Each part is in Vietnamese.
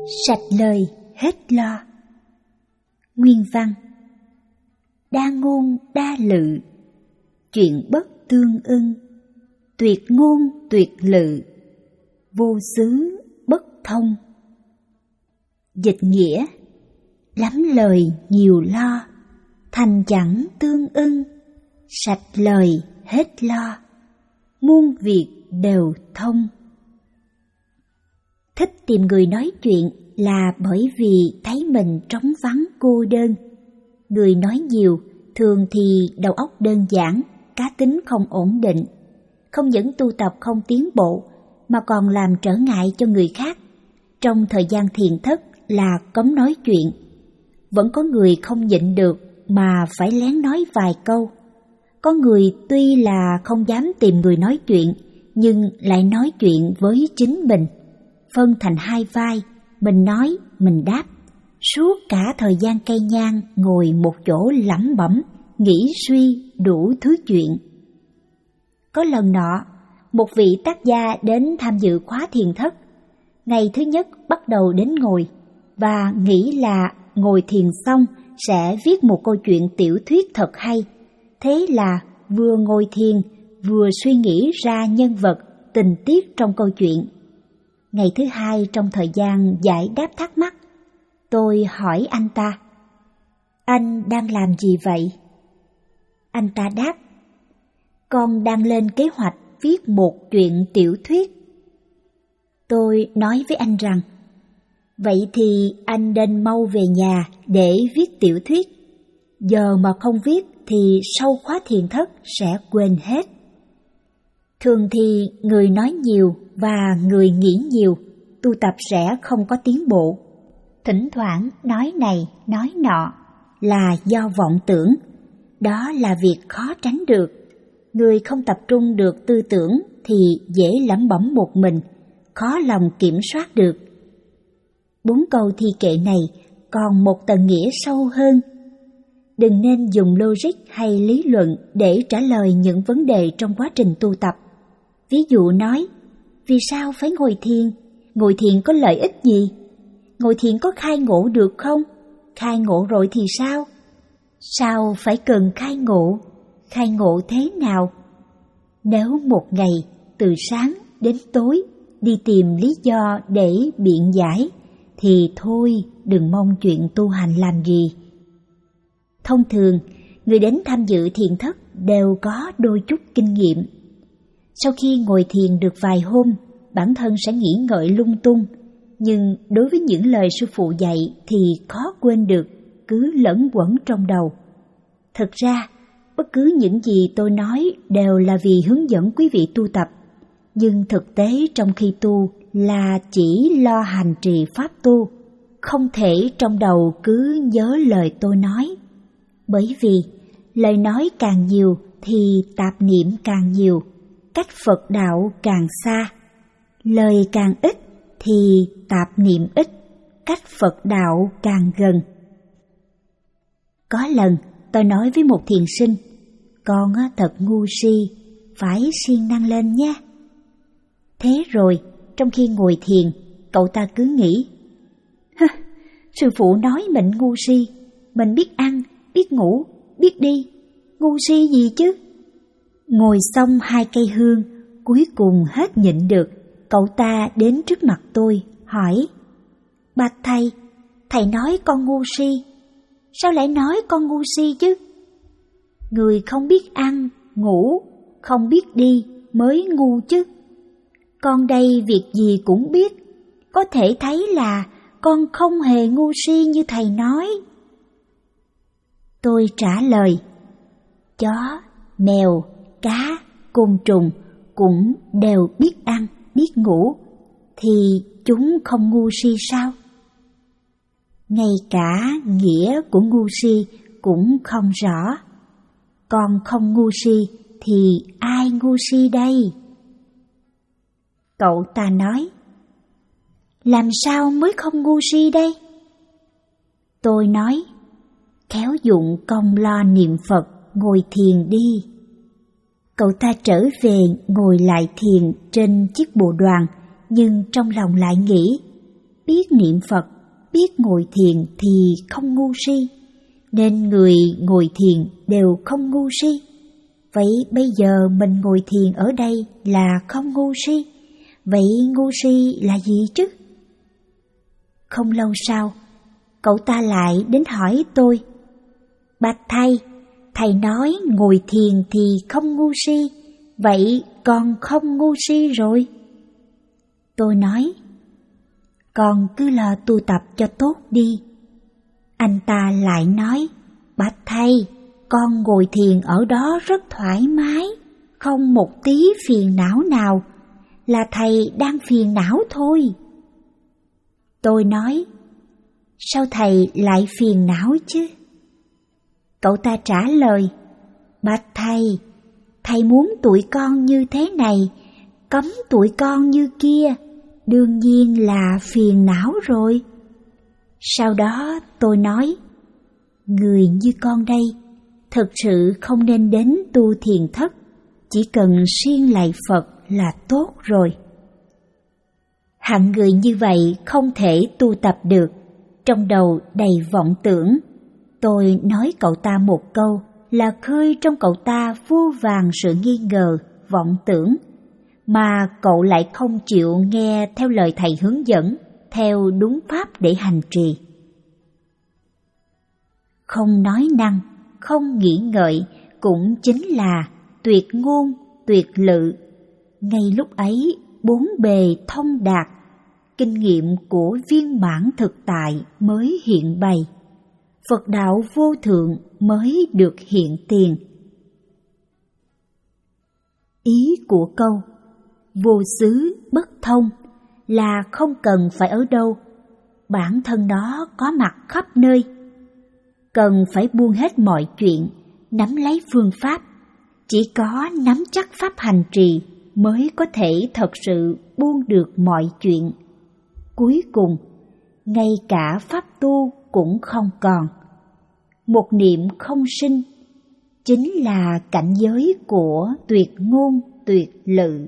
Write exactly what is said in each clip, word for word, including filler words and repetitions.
Sạch lời hết lo. Nguyên văn: đa ngôn đa lự, chuyện bất tương ưng, tuyệt ngôn tuyệt lự, vô xứ bất thông. Dịch nghĩa: lắm lời nhiều lo, thành chẳng tương ưng, sạch lời hết lo, muôn việc đều thông. Thích tìm người nói chuyện là bởi vì thấy mình trống vắng cô đơn. Người nói nhiều thường thì đầu óc đơn giản, cá tính không ổn định, không những tu tập không tiến bộ mà còn làm trở ngại cho người khác. Trong thời gian thiền thất là cấm nói chuyện. Vẫn có người không nhịn được mà phải lén nói vài câu. Có người tuy là không dám tìm người nói chuyện nhưng lại nói chuyện với chính mình, phân thành hai vai, mình nói, mình đáp, suốt cả thời gian cây nhang ngồi một chỗ lẩm bẩm, nghĩ suy đủ thứ chuyện. Có lần nọ, một vị tác gia đến tham dự khóa thiền thất. Ngày thứ nhất bắt đầu đến ngồi và nghĩ là ngồi thiền xong sẽ viết một câu chuyện tiểu thuyết thật hay. Thế là vừa ngồi thiền vừa suy nghĩ ra nhân vật, tình tiết trong câu chuyện. Ngày thứ hai trong thời gian giải đáp thắc mắc, tôi hỏi anh ta: anh đang làm gì vậy? Anh ta đáp: con đang lên kế hoạch viết một chuyện tiểu thuyết. Tôi nói với anh rằng: vậy thì anh nên mau về nhà để viết tiểu thuyết. Giờ mà không viết thì sau khóa thiền thất sẽ quên hết. Thường thì người nói nhiều và người nghĩ nhiều, tu tập sẽ không có tiến bộ. Thỉnh thoảng nói này nói nọ là do vọng tưởng. Đó là việc khó tránh được. Người không tập trung được tư tưởng thì dễ lẩm bẩm một mình, khó lòng kiểm soát được. Bốn câu thi kệ này còn một tầng nghĩa sâu hơn. Đừng nên dùng logic hay lý luận để trả lời những vấn đề trong quá trình tu tập. Ví dụ nói, vì sao phải ngồi thiền? Ngồi thiền có lợi ích gì? Ngồi thiền có khai ngộ được không? Khai ngộ rồi thì sao? Sao phải cần khai ngộ? Khai ngộ thế nào? Nếu một ngày từ sáng đến tối đi tìm lý do để biện giải thì thôi, đừng mong chuyện tu hành làm gì. Thông thường, người đến tham dự thiền thất đều có đôi chút kinh nghiệm. Sau khi ngồi thiền được vài hôm, bản thân sẽ nghĩ ngợi lung tung, nhưng đối với những lời sư phụ dạy thì khó quên được, cứ lẫn quẩn trong đầu. Thực ra, bất cứ những gì tôi nói đều là vì hướng dẫn quý vị tu tập, nhưng thực tế trong khi tu là chỉ lo hành trì pháp tu, không thể trong đầu cứ nhớ lời tôi nói. Bởi vì lời nói càng nhiều thì tạp niệm càng nhiều, cách Phật đạo càng xa. Lời càng ít thì tạp niệm ít, cách Phật đạo càng gần. Có lần tôi nói với một thiền sinh: con thật ngu si, phải siêng năng lên nhé. Thế rồi, trong khi ngồi thiền, cậu ta cứ nghĩ: sư phụ nói mình ngu si, mình biết ăn, biết ngủ, biết đi, ngu si gì chứ. Ngồi xong hai cây hương, cuối cùng hết nhịn được, cậu ta đến trước mặt tôi, hỏi: bạch thầy, thầy nói con ngu si, sao lại nói con ngu si chứ? Người không biết ăn, ngủ, không biết đi mới ngu chứ. Con đây việc gì cũng biết, có thể thấy là con không hề ngu si như thầy nói. Tôi trả lời: chó, mèo, cá, côn trùng cũng đều biết ăn, biết ngủ, thì chúng không ngu si sao? Ngay cả nghĩa của ngu si cũng không rõ. Con không ngu si thì ai ngu si đây? Cậu ta nói: làm sao mới không ngu si đây? Tôi nói: khéo dụng công lo niệm Phật, ngồi thiền đi. Cậu ta trở về ngồi lại thiền trên chiếc bồ đoàn, nhưng trong lòng lại nghĩ: biết niệm Phật, biết ngồi thiền thì không ngu si, nên người ngồi thiền đều không ngu si. Vậy bây giờ mình ngồi thiền ở đây là không ngu si, vậy ngu si là gì chứ? Không lâu sau, cậu ta lại đến hỏi tôi: Bạch thầy, thầy nói ngồi thiền thì không ngu si, vậy con không ngu si rồi. Tôi nói: Con cứ lo tu tập cho tốt đi. Anh ta lại nói: Bạch thầy, con ngồi thiền ở đó rất thoải mái, không một tí phiền não nào, là thầy đang phiền não thôi. Tôi nói: Sao thầy lại phiền não chứ? Cậu ta trả lời: Bạch thầy, thầy muốn tụi con như thế này, cấm tụi con như kia, đương nhiên là phiền não rồi. Sau đó tôi nói: Người như con đây, thực sự không nên đến tu thiền thất, chỉ cần siêng lạy Phật là tốt rồi. Hạng người như vậy không thể tu tập được, trong đầu đầy vọng tưởng. Tôi nói cậu ta một câu là khơi trong cậu ta vô vàn sự nghi ngờ, vọng tưởng, mà cậu lại không chịu nghe theo lời thầy hướng dẫn, theo đúng pháp để hành trì. Không nói năng, không nghĩ ngợi cũng chính là tuyệt ngôn, tuyệt lự. Ngay lúc ấy bốn bề thông đạt, kinh nghiệm của viên mãn thực tại mới hiện bày, Phật đạo vô thượng mới được hiện tiền. Ý của câu vô xứ bất thông là không cần phải ở đâu, bản thân nó có mặt khắp nơi. Cần phải buông hết mọi chuyện, nắm lấy phương pháp. Chỉ có nắm chắc pháp hành trì mới có thể thật sự buông được mọi chuyện. Cuối cùng, ngay cả pháp tu cũng không còn. Một niệm không sinh, chính là cảnh giới của tuyệt ngôn tuyệt lự.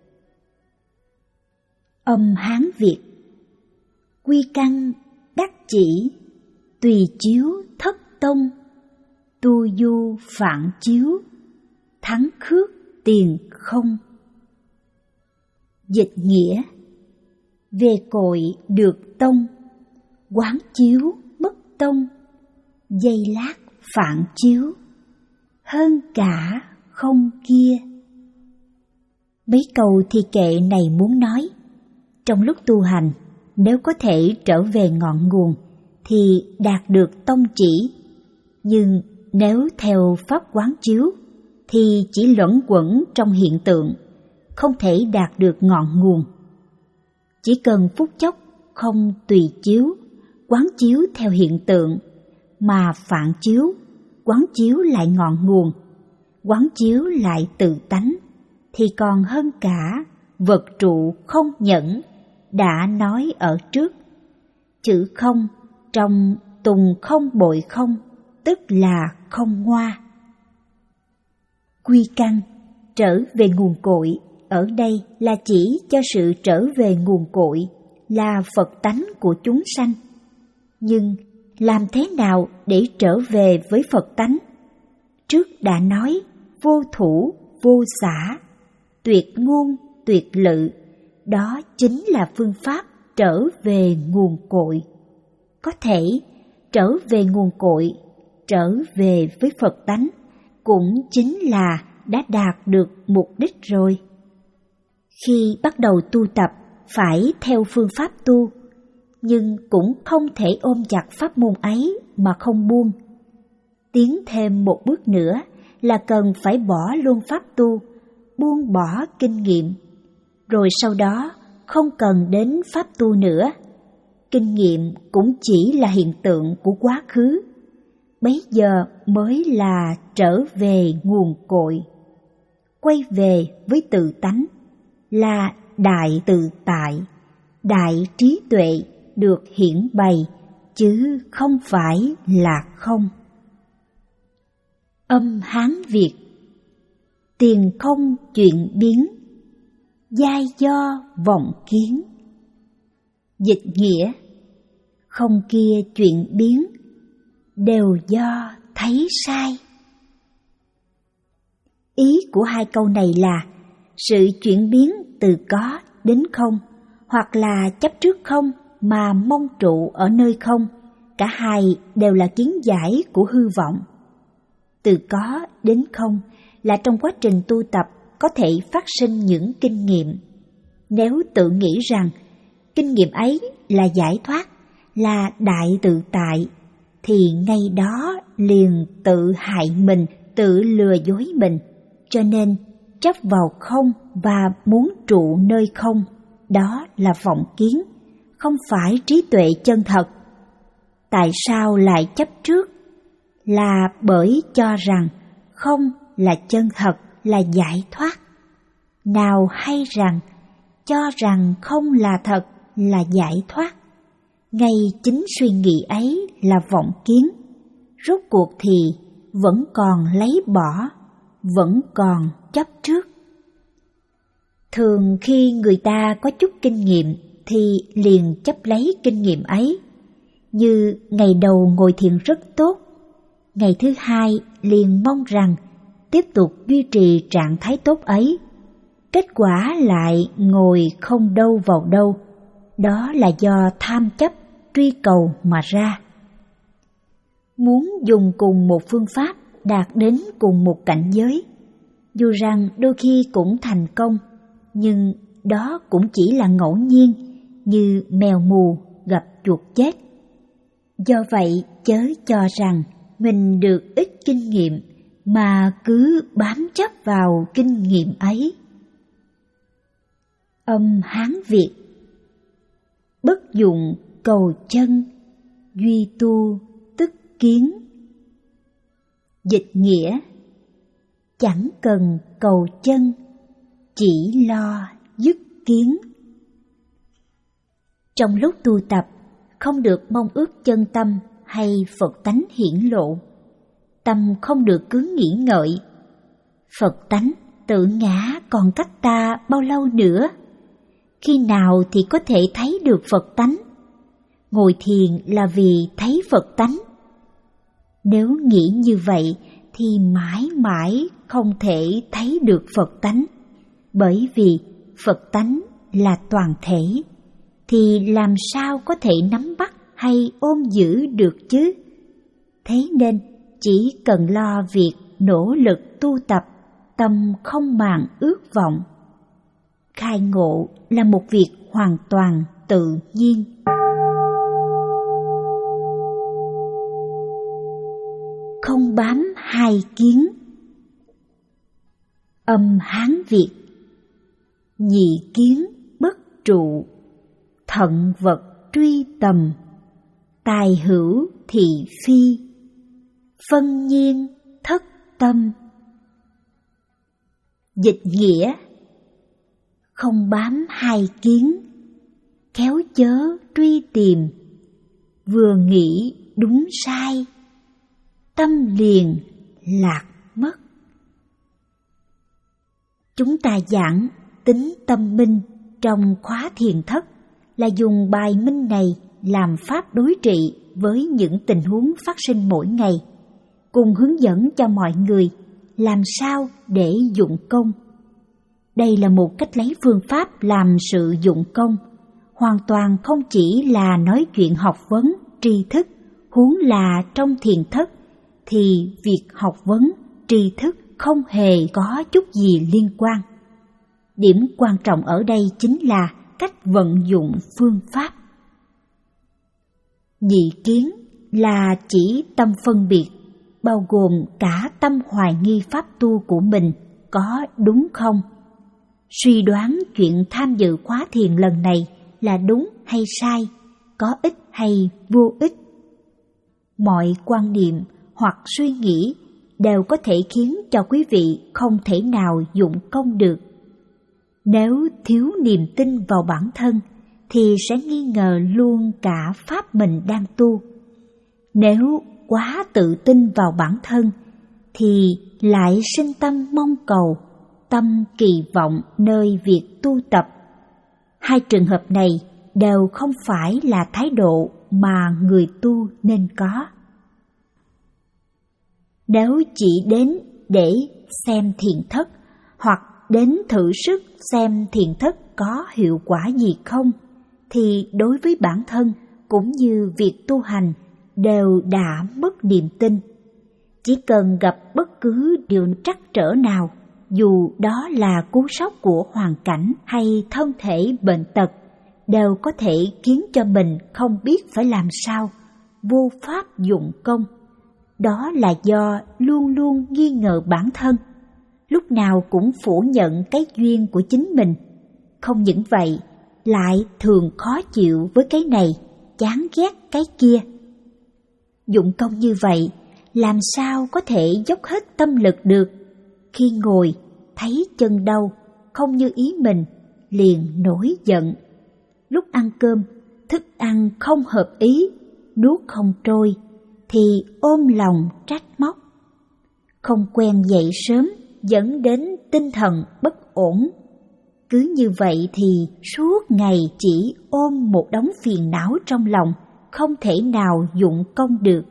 Âm Hán Việt. Quy căn đắc chỉ, tùy chiếu thất tông, tu du phản chiếu, thắng khước tiền không. Dịch nghĩa: về cội được tông, quán chiếu bất tông, giây lát phản chiếu, hơn cả không kia. Mấy câu thi kệ này muốn nói, trong lúc tu hành, nếu có thể trở về ngọn nguồn thì đạt được tông chỉ, nhưng nếu theo pháp quán chiếu thì chỉ luẩn quẩn trong hiện tượng, không thể đạt được ngọn nguồn. Chỉ cần phút chốc không tùy chiếu, quán chiếu theo hiện tượng, mà phản chiếu, quán chiếu lại ngọn nguồn, quán chiếu lại tự tánh, thì còn hơn cả vật trụ không nhẫn đã nói ở trước. Chữ không trong tùng không bội không, tức là không ngoa. Quy căn, trở về nguồn cội, ở đây là chỉ cho sự trở về nguồn cội, là Phật tánh của chúng sanh. Nhưng làm thế nào để trở về với Phật tánh? Trước đã nói vô thủ, vô xả, tuyệt ngôn, tuyệt lự, đó chính là phương pháp trở về nguồn cội. Có thể trở về nguồn cội, trở về với Phật tánh, cũng chính là đã đạt được mục đích rồi. Khi bắt đầu tu tập phải theo phương pháp tu, nhưng cũng không thể ôm chặt pháp môn ấy mà không buông. Tiến thêm một bước nữa là cần phải bỏ luôn pháp tu, buông bỏ kinh nghiệm, rồi sau đó không cần đến pháp tu nữa. Kinh nghiệm cũng chỉ là hiện tượng của quá khứ, bấy giờ mới là trở về nguồn cội. Quay về với tự tánh là đại tự tại, đại trí tuệ được hiển bày, chứ không phải là không. Âm Hán Việt. Tiền không chuyện biến, giai do vọng kiến. Dịch nghĩa: không kia chuyện biến, đều do thấy sai. Ý của hai câu này là sự chuyển biến từ có đến không, hoặc là chấp trước không mà mong trụ ở nơi không, cả hai đều là kiến giải của hư vọng. Từ có đến không là trong quá trình tu tập có thể phát sinh những kinh nghiệm. Nếu tự nghĩ rằng kinh nghiệm ấy là giải thoát, là đại tự tại, thì ngay đó liền tự hại mình, tự lừa dối mình. Cho nên chấp vào không và muốn trụ nơi không, đó là vọng kiến, không phải trí tuệ chân thật. Tại sao lại chấp trước? Là bởi cho rằng không là chân thật, là giải thoát. Nào hay rằng cho rằng không là thật, là giải thoát. Ngay chính suy nghĩ ấy là vọng kiến. Rốt cuộc thì vẫn còn lấy bỏ, vẫn còn chấp trước. Thường khi người ta có chút kinh nghiệm thì liền chấp lấy kinh nghiệm ấy. Như ngày đầu ngồi thiền rất tốt, ngày thứ hai liền mong rằng tiếp tục duy trì trạng thái tốt ấy. Kết quả lại ngồi không đâu vào đâu. Đó là do tham chấp, truy cầu mà ra. Muốn dùng cùng một phương pháp đạt đến cùng một cảnh giới, dù rằng đôi khi cũng thành công, nhưng đó cũng chỉ là ngẫu nhiên, như mèo mù gặp chuột chết. Do vậy chớ cho rằng mình được ít kinh nghiệm mà cứ bám chấp vào kinh nghiệm ấy. Âm Hán Việt: bất dụng cầu chân, duy tu tức kiến. Dịch nghĩa: chẳng cần cầu chân, chỉ lo dứt kiến. Trong lúc tu tập, không được mong ước chân tâm hay Phật tánh hiển lộ. Tâm không được cứ nghĩ ngợi. Phật tánh tự ngã còn cách ta bao lâu nữa? Khi nào thì có thể thấy được Phật tánh? Ngồi thiền là vì thấy Phật tánh. Nếu nghĩ như vậy thì mãi mãi không thể thấy được Phật tánh. Bởi vì Phật tánh là toàn thể, thì làm sao có thể nắm bắt hay ôm giữ được chứ? Thế nên chỉ cần lo việc nỗ lực tu tập, tâm không màng ước vọng. Khai ngộ là một việc hoàn toàn tự nhiên. Không bám hai kiến. Âm Hán Việt: nhị kiến bất trụ, thận vật truy tầm, tài hữu thị phi, phân nhiên thất tâm. Dịch nghĩa: không bám hai kiến, khéo chớ truy tìm, vừa nghĩ đúng sai, tâm liền lạc mất. Chúng ta giảng tính tâm minh trong khóa thiền thất là dùng bài minh này làm pháp đối trị với những tình huống phát sinh mỗi ngày, cùng hướng dẫn cho mọi người làm sao để dụng công. Đây là một cách lấy phương pháp làm sự dụng công, hoàn toàn không chỉ là nói chuyện học vấn, tri thức, huống là trong thiền thất thì việc học vấn, tri thức không hề có chút gì liên quan. Điểm quan trọng ở đây chính là cách vận dụng phương pháp. Nhị kiến là chỉ tâm phân biệt, bao gồm cả tâm hoài nghi pháp tu của mình có đúng không, suy đoán chuyện tham dự khóa thiền lần này là đúng hay sai, có ích hay vô ích. Mọi quan niệm hoặc suy nghĩ đều có thể khiến cho quý vị không thể nào dụng công được. Nếu thiếu niềm tin vào bản thân thì sẽ nghi ngờ luôn cả pháp mình đang tu. Nếu quá tự tin vào bản thân thì lại sinh tâm mong cầu, tâm kỳ vọng nơi việc tu tập. Hai trường hợp này đều không phải là thái độ mà người tu nên có. Nếu chỉ đến để xem thiền thất hoặc đến thử sức xem thiền thất có hiệu quả gì không, thì đối với bản thân cũng như việc tu hành đều đã mất niềm tin. Chỉ cần gặp bất cứ điều trắc trở nào, dù đó là cú sốc của hoàn cảnh hay thân thể bệnh tật, đều có thể khiến cho mình không biết phải làm sao, vô pháp dụng công. Đó là do luôn luôn nghi ngờ bản thân, lúc nào cũng phủ nhận cái duyên của chính mình. Không những vậy, lại thường khó chịu với cái này, chán ghét cái kia. Dụng công như vậy, làm sao có thể dốc hết tâm lực được? Khi ngồi, thấy chân đau, không như ý mình, liền nổi giận. Lúc ăn cơm, thức ăn không hợp ý, nuốt không trôi, thì ôm lòng trách móc. Không quen dậy sớm, dẫn đến tinh thần bất ổn. Cứ như vậy thì suốt ngày chỉ ôm một đống phiền não trong lòng, không thể nào dụng công được.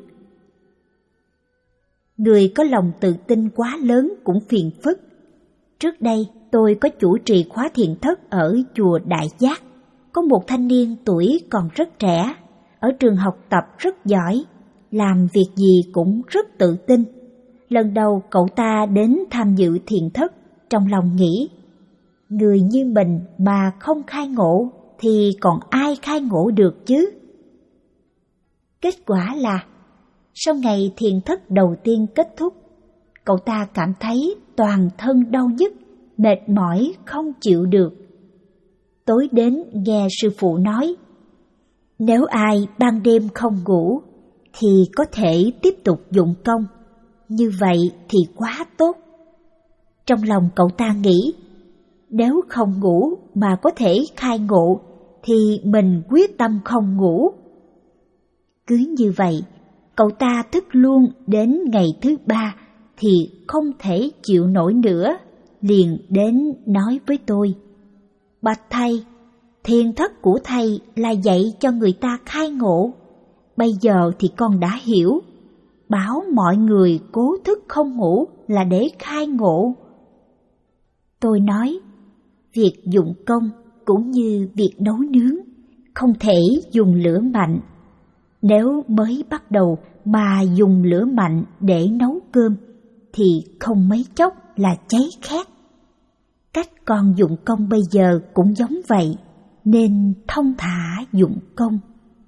Người có lòng tự tin quá lớn cũng phiền phức. Trước đây tôi có chủ trì khóa thiền thất ở chùa Đại Giác. Có một thanh niên tuổi còn rất trẻ, ở trường học tập rất giỏi, làm việc gì cũng rất tự tin. Lần đầu cậu ta đến tham dự thiền thất, trong lòng nghĩ, người như mình mà không khai ngộ thì còn ai khai ngộ được chứ? Kết quả là, sau ngày thiền thất đầu tiên kết thúc, cậu ta cảm thấy toàn thân đau nhức, mệt mỏi không chịu được. Tối đến nghe sư phụ nói, nếu ai ban đêm không ngủ thì có thể tiếp tục dụng công, như vậy thì quá tốt. Trong lòng cậu ta nghĩ, nếu không ngủ mà có thể khai ngộ thì mình quyết tâm không ngủ. Cứ như vậy, cậu ta thức luôn đến ngày thứ ba thì không thể chịu nổi nữa, liền đến nói với tôi, bạch thầy, thiền thất của thầy là dạy cho người ta khai ngộ. Bây giờ thì con đã hiểu, bảo mọi người cố thức không ngủ là để khai ngộ. Tôi nói, việc dụng công cũng như việc nấu nướng, không thể dùng lửa mạnh. Nếu mới bắt đầu mà dùng lửa mạnh để nấu cơm, thì không mấy chốc là cháy khét. Cách con dụng công bây giờ cũng giống vậy, nên thông thả dụng công.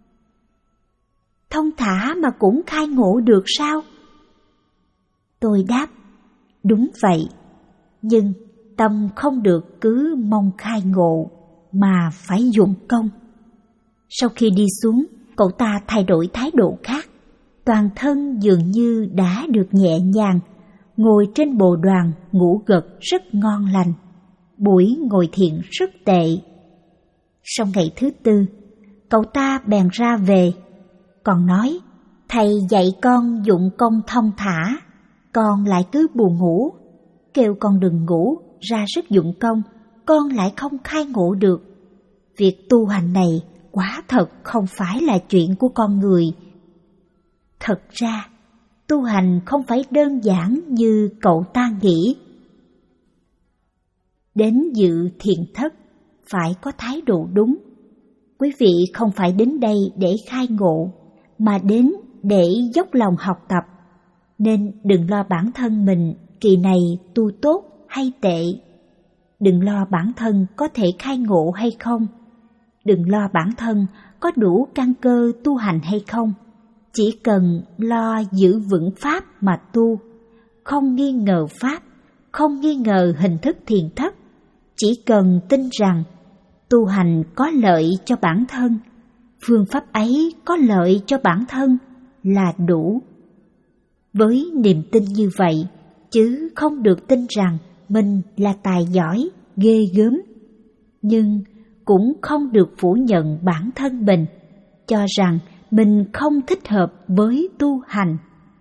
Thông thả mà cũng khai ngộ được sao? Tôi đáp, đúng vậy, nhưng tâm không được cứ mong khai ngộ, mà phải dụng công. Sau khi đi xuống, cậu ta thay đổi thái độ khác, toàn thân dường như đã được nhẹ nhàng, ngồi trên bồ đoàn ngủ gật rất ngon lành, buổi ngồi thiền rất tệ. Sau ngày thứ tư, cậu ta bèn ra về, còn nói, thầy dạy con dụng công thông thả, con lại cứ buồn ngủ, kêu con đừng ngủ, ra sức dụng công, con lại không khai ngộ được. Việc tu hành này quả thật không phải là chuyện của con người. Thật ra, tu hành không phải đơn giản như cậu ta nghĩ. Đến dự thiền thất phải có thái độ đúng. Quý vị không phải đến đây để khai ngộ, mà đến để dốc lòng học tập. Nên đừng lo bản thân mình kỳ này tu tốt hay tệ. Đừng lo bản thân có thể khai ngộ hay không. Đừng lo bản thân có đủ căn cơ tu hành hay không. Chỉ cần lo giữ vững Pháp mà tu, không nghi ngờ Pháp, không nghi ngờ hình thức thiền thất. Chỉ cần tin rằng tu hành có lợi cho bản thân, phương pháp ấy có lợi cho bản thân là đủ. Với niềm tin như vậy, chứ không được tin rằng mình là tài giỏi, ghê gớm, nhưng cũng không được phủ nhận bản thân mình, cho rằng mình không thích hợp với tu hành.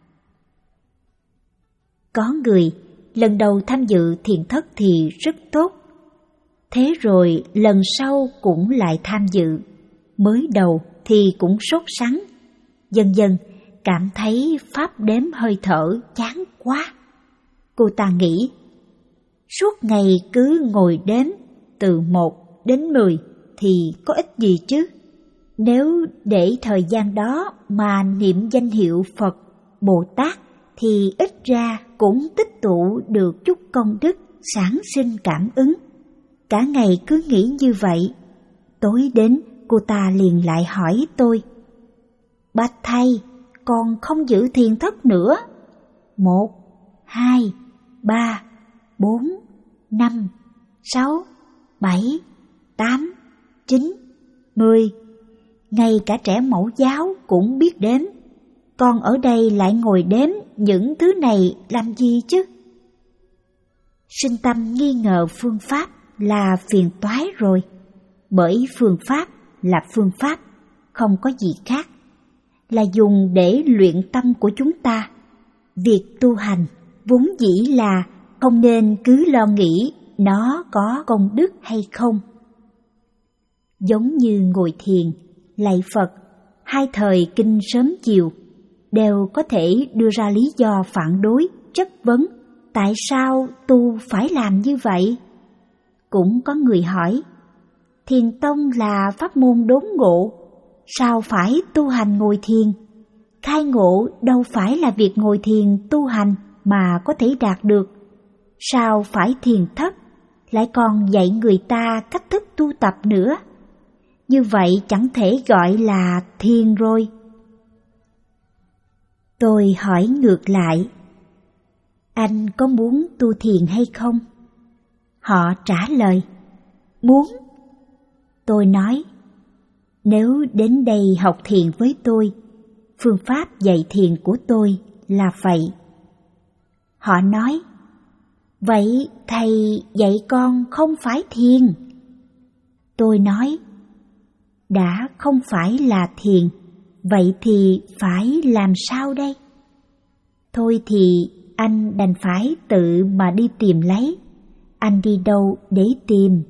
Có người lần đầu tham dự thiền thất thì rất tốt, thế rồi lần sau cũng lại tham dự, Mới đầu thì cũng sốt sắng, dần dần cảm thấy pháp đếm hơi thở chán quá. Cô ta nghĩ, suốt ngày cứ ngồi đếm từ một đến mười thì có ích gì chứ? Nếu để thời gian đó mà niệm danh hiệu Phật, Bồ Tát thì ít ra cũng tích tụ được chút công đức, sản sinh cảm ứng. Cả ngày cứ nghĩ như vậy. Tối đến cô ta liền lại hỏi tôi, bạch thầy, con không giữ thiền thất nữa. Một, hai, ba, bốn, năm, sáu, bảy, tám, chín, mười. Ngay cả trẻ mẫu giáo cũng biết đếm. Con ở đây lại ngồi đếm những thứ này làm gì chứ? Sinh tâm nghi ngờ phương pháp là phiền toái rồi. Bởi phương pháp là phương pháp, không có gì khác. Là dùng để luyện tâm của chúng ta. Việc tu hành vốn dĩ là không nên cứ lo nghĩ nó có công đức hay không. Giống như ngồi thiền, lạy Phật, hai thời kinh sớm chiều, đều có thể đưa ra lý do phản đối, chất vấn, tại sao tu phải làm như vậy? Cũng có người hỏi, thiền tông là pháp môn đốn ngộ, sao phải tu hành ngồi thiền? Khai ngộ đâu phải là việc ngồi thiền tu hành mà có thể đạt được. Sao phải thiền thất, lại còn dạy người ta cách thức tu tập nữa? Như vậy chẳng thể gọi là thiền rồi. Tôi hỏi ngược lại, anh có muốn tu thiền hay không? Họ trả lời, muốn. Tôi nói, nếu đến đây học thiền với tôi, phương pháp dạy thiền của tôi là vậy. Họ nói, vậy thầy dạy con không phải thiền. Tôi nói, đã không phải là thiền, vậy thì phải làm sao đây? Thôi thì anh đành phải tự mà đi tìm lấy. Anh đi đâu để tìm?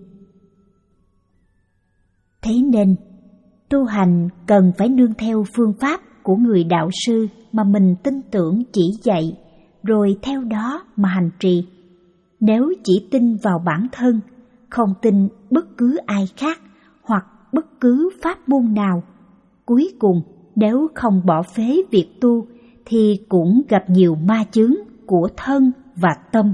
Thế nên, tu hành cần phải nương theo phương pháp của người đạo sư mà mình tin tưởng chỉ dạy, rồi theo đó mà hành trì. Nếu chỉ tin vào bản thân, không tin bất cứ ai khác hoặc bất cứ pháp môn nào, cuối cùng nếu không bỏ phế việc tu thì cũng gặp nhiều ma chướng của thân và tâm.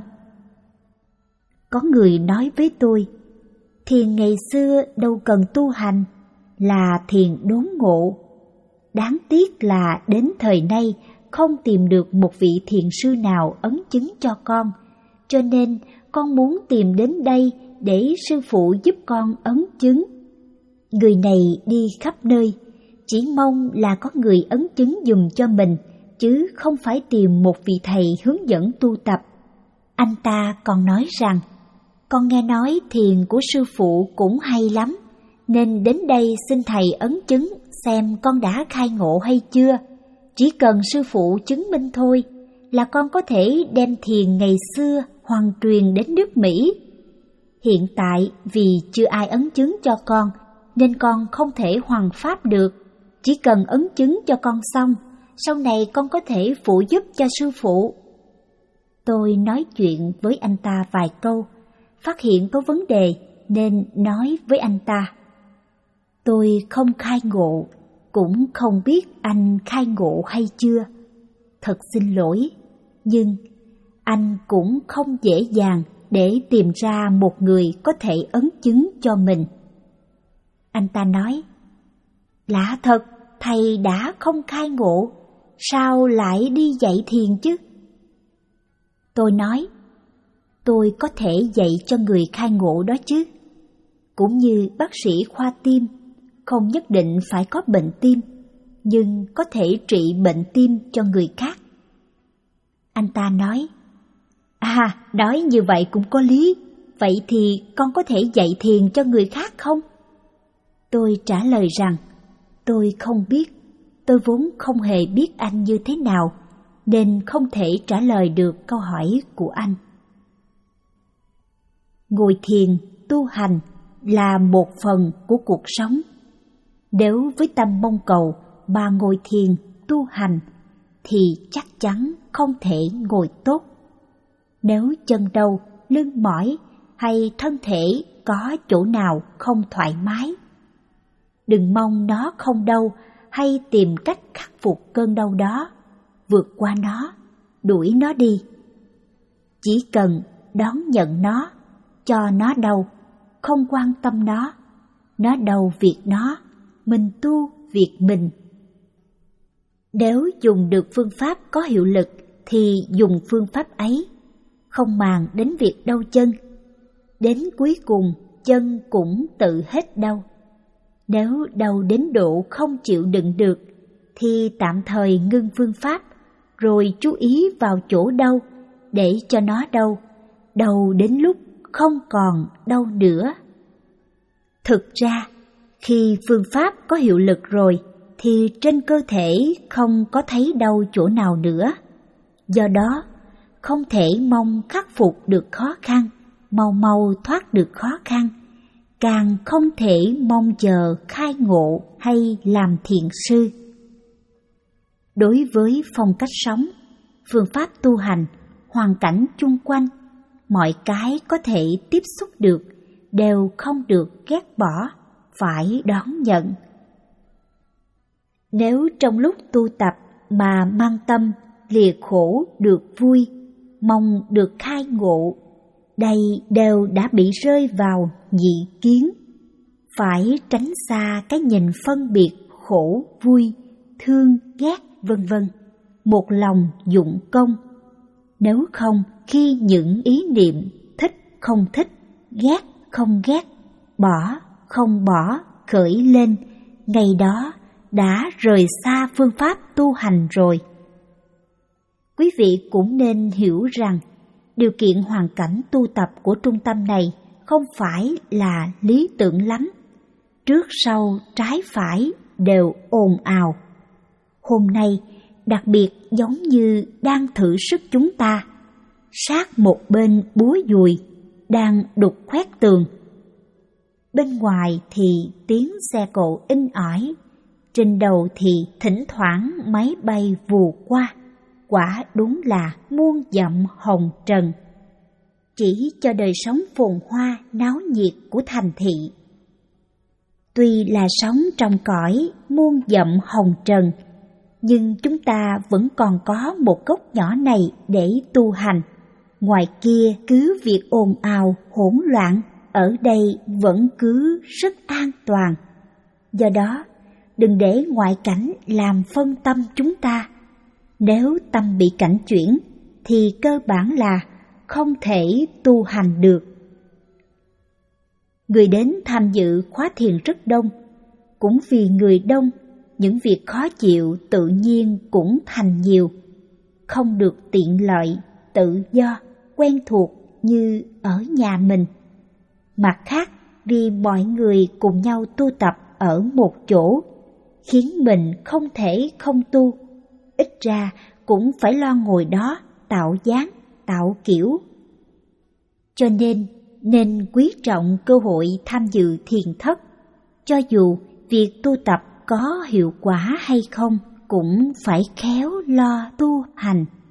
Có người nói với tôi, thiền ngày xưa đâu cần tu hành, là thiền đốn ngộ. Đáng tiếc là đến thời nay không tìm được một vị thiền sư nào ấn chứng cho con, cho nên con muốn tìm đến đây để sư phụ giúp con ấn chứng. Người này đi khắp nơi, chỉ mong là có người ấn chứng dùm cho mình, chứ không phải tìm một vị thầy hướng dẫn tu tập. Anh ta còn nói rằng, con nghe nói thiền của sư phụ cũng hay lắm, nên đến đây xin thầy ấn chứng xem con đã khai ngộ hay chưa. Chỉ cần sư phụ chứng minh thôi là con có thể đem thiền ngày xưa hoàn truyền đến nước Mỹ. Hiện tại vì chưa ai ấn chứng cho con, nên con không thể hoàn pháp được. Chỉ cần ấn chứng cho con xong, sau này con có thể phụ giúp cho sư phụ. Tôi nói chuyện với anh ta vài câu, phát hiện có vấn đề nên nói với anh ta. Tôi không khai ngộ, cũng không biết anh khai ngộ hay chưa. Thật xin lỗi, nhưng anh cũng không dễ dàng để tìm ra một người có thể ấn chứng cho mình. Anh ta nói, lạ thật, thầy đã không khai ngộ, sao lại đi dạy thiền chứ? Tôi nói, tôi có thể dạy cho người khai ngộ đó chứ. Cũng như bác sĩ khoa tim, không nhất định phải có bệnh tim, nhưng có thể trị bệnh tim cho người khác. Anh ta nói, à, nói như vậy cũng có lý, vậy thì con có thể dạy thiền cho người khác không? Tôi trả lời rằng, tôi không biết, tôi vốn không hề biết anh như thế nào, nên không thể trả lời được câu hỏi của anh. Ngồi thiền, tu hành là một phần của cuộc sống. Nếu với tâm mong cầu mà ngồi thiền tu hành thì chắc chắn không thể ngồi tốt. Nếu chân đau, lưng mỏi hay thân thể có chỗ nào không thoải mái, đừng mong nó không đau hay tìm cách khắc phục cơn đau đó, vượt qua nó, đuổi nó đi. Chỉ cần đón nhận nó, cho nó đau, không quan tâm nó, nó đau việc nó, mình tu việc mình. Nếu dùng được phương pháp có hiệu lực thì dùng phương pháp ấy, không màng đến việc đau chân. Đến cuối cùng chân cũng tự hết đau. Nếu đau đến độ không chịu đựng được thì tạm thời ngưng phương pháp, rồi chú ý vào chỗ đau để cho nó đau, đau đến lúc không còn đau nữa. Thực ra, khi phương pháp có hiệu lực rồi thì trên cơ thể không có thấy đau chỗ nào nữa. Do đó, không thể mong khắc phục được khó khăn, mau mau thoát được khó khăn, càng không thể mong chờ khai ngộ hay làm thiền sư. Đối với phong cách sống, phương pháp tu hành, hoàn cảnh chung quanh, mọi cái có thể tiếp xúc được đều không được ghét bỏ, phải đón nhận. Nếu trong lúc tu tập mà mang tâm lìa khổ được vui, mong được khai ngộ, đây đều đã bị rơi vào nhị kiến. Phải tránh xa cái nhìn phân biệt khổ, vui, thương, ghét, vân vân, một lòng dụng công. Nếu không, khi những ý niệm thích không thích, ghét không ghét, bỏ không bỏ khởi lên, ngày đó đã rời xa phương pháp tu hành rồi. Quý vị cũng nên hiểu rằng điều kiện hoàn cảnh tu tập của trung tâm này không phải là lý tưởng lắm. Trước sau trái phải đều ồn ào. Hôm nay đặc biệt giống như đang thử sức chúng ta, sát một bên búa dùi đang đục khoét tường. Bên ngoài thì tiếng xe cộ inh ỏi, trên đầu thì thỉnh thoảng máy bay vù qua. Quả đúng là muôn dặm hồng trần, chỉ cho đời sống phồn hoa náo nhiệt của thành thị. Tuy là sống trong cõi muôn dặm hồng trần, nhưng chúng ta vẫn còn có một góc nhỏ này để tu hành. Ngoài kia cứ việc ồn ào hỗn loạn, ở đây vẫn cứ rất an toàn. Do đó, đừng để ngoại cảnh làm phân tâm chúng ta. Nếu tâm bị cảnh chuyển thì cơ bản là không thể tu hành được. Người đến tham dự khóa thiền rất đông, cũng vì người đông, những việc khó chịu tự nhiên cũng thành nhiều, không được tiện lợi, tự do, quen thuộc như ở nhà mình. Mặt khác, vì mọi người cùng nhau tu tập ở một chỗ, khiến mình không thể không tu, ít ra cũng phải lo ngồi đó tạo dáng, tạo kiểu. Cho nên, nên quý trọng cơ hội tham dự thiền thất, cho dù việc tu tập có hiệu quả hay không cũng phải khéo lo tu hành.